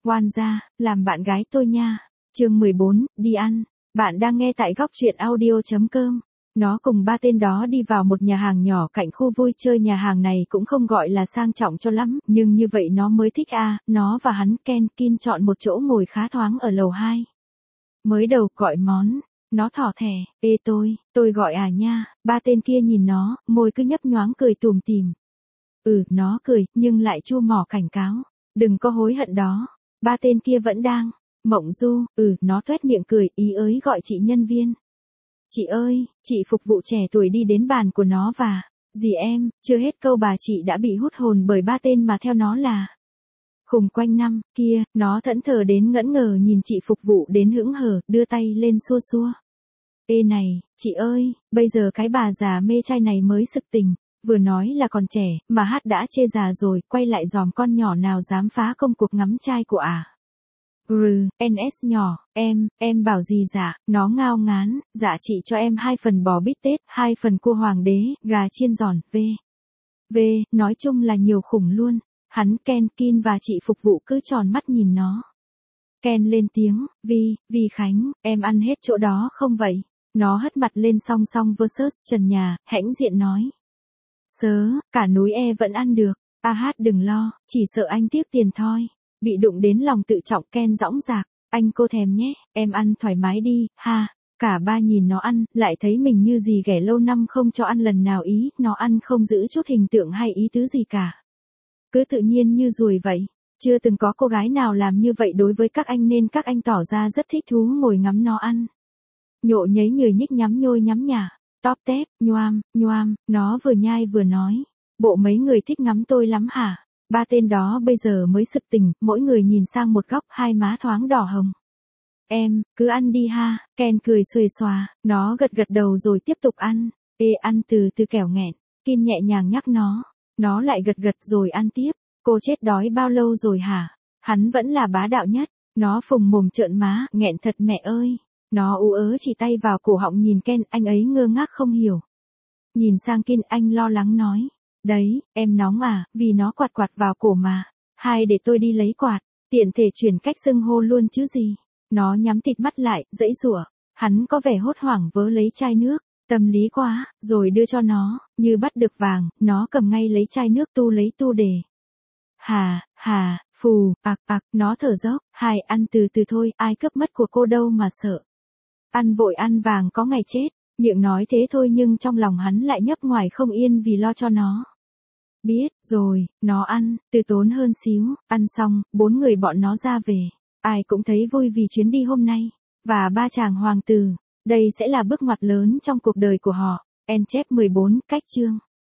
Oan gia, làm bạn gái tôi nha. Chương 14, đi ăn. Bạn đang nghe tại góc truyện audio.com. Nó cùng ba tên đó đi vào một nhà hàng nhỏ cạnh khu vui chơi. Nhà hàng này cũng không gọi là sang trọng cho lắm, nhưng như vậy nó mới thích à. Nó và hắn Kin chọn một chỗ ngồi khá thoáng ở lầu 2. Mới đầu gọi món, nó thỏ thẻ, ê tôi gọi à nha. Ba tên kia nhìn nó, môi cứ nhấp nhoáng cười tủm tỉm. Nó cười, nhưng lại chu mỏ cảnh cáo. Đừng có hối hận đó. Ba tên kia vẫn đang mộng du. Nó toét miệng cười, ý ới gọi chị nhân viên. Chị ơi, chị phục vụ trẻ tuổi đi đến bàn của nó và, dì em, chưa hết câu bà chị đã bị hút hồn bởi ba tên mà theo nó là khùng quanh năm. Kia, nó thẫn thờ đến ngẫn ngờ nhìn chị phục vụ đến hững hờ, đưa tay lên xua xua. Ê này, chị ơi, bây giờ cái bà già mê trai này mới sực tình. Vừa nói là còn trẻ, mà hát đã chê già rồi, quay lại dòm con nhỏ nào dám phá công cuộc ngắm trai của à. NS nhỏ, em bảo gì dạ, nó ngao ngán, dạ chị cho em 2 phần bò bít tết, 2 phần cua hoàng đế, gà chiên giòn, nói chung là nhiều khủng luôn. Hắn Kin và chị phục vụ cứ tròn mắt nhìn nó. Ken lên tiếng, Vi Khánh, em ăn hết chỗ đó không vậy? Nó hất mặt lên song song versus trần nhà, hãnh diện nói. Sớ, cả núi vẫn ăn được, đừng lo, chỉ sợ anh tiếc tiền thôi. Bị đụng đến lòng tự trọng Ken dõng dạc, anh cô thèm nhé, em ăn thoải mái đi, ha. Cả ba nhìn nó ăn, lại thấy mình như gì ghẻ lâu năm không cho ăn lần nào ý, nó ăn không giữ chút hình tượng hay ý tứ gì cả. Cứ tự nhiên như ruồi vậy, chưa từng có cô gái nào làm như vậy đối với các anh nên các anh tỏ ra rất thích thú ngồi ngắm nó ăn. Nhộ nhấy nhười nhích nhắm nhôi nhắm nhả, tóp tép, nhoam, nó vừa nhai vừa nói. Bộ mấy người thích ngắm tôi lắm hả? Ba tên đó bây giờ mới sực tỉnh, mỗi người nhìn sang một góc, hai má thoáng đỏ hồng. Em, cứ ăn đi ha, Ken cười xuề xòa, nó gật đầu rồi tiếp tục ăn. Ăn từ kẻo nghẹn, Kin nhẹ nhàng nhắc nó lại gật rồi ăn tiếp. Cô chết đói bao lâu rồi hả? Hắn vẫn là bá đạo nhất, nó phùng mồm trợn má, nghẹn thật mẹ ơi. Nó ú ớ chỉ tay vào cổ họng nhìn Ken, anh ấy ngơ ngác không hiểu. Nhìn sang Kin, anh lo lắng nói. Đấy, em nóng à, vì nó quạt vào cổ mà. Hai để tôi đi lấy quạt, tiện thể chuyển cách xưng hô luôn chứ gì. Nó nhắm tịt mắt lại, dãy giụa. Hắn có vẻ hốt hoảng vớ lấy chai nước, tâm lý quá, rồi đưa cho nó, như bắt được vàng, nó cầm ngay lấy chai nước tu đề. Phù, nó thở dốc, hai ăn từ thôi, ai cướp mất của cô đâu mà sợ. Ăn vội ăn vàng có ngày chết, miệng nói thế thôi nhưng trong lòng hắn lại nhấp ngoài không yên vì lo cho nó. Biết, rồi, nó ăn, từ tốn hơn xíu, ăn xong, 4 người bọn nó ra về. Ai cũng thấy vui vì chuyến đi hôm nay, và ba chàng hoàng tử, đây sẽ là bước ngoặt lớn trong cuộc đời của họ. Chép 14, cách chương.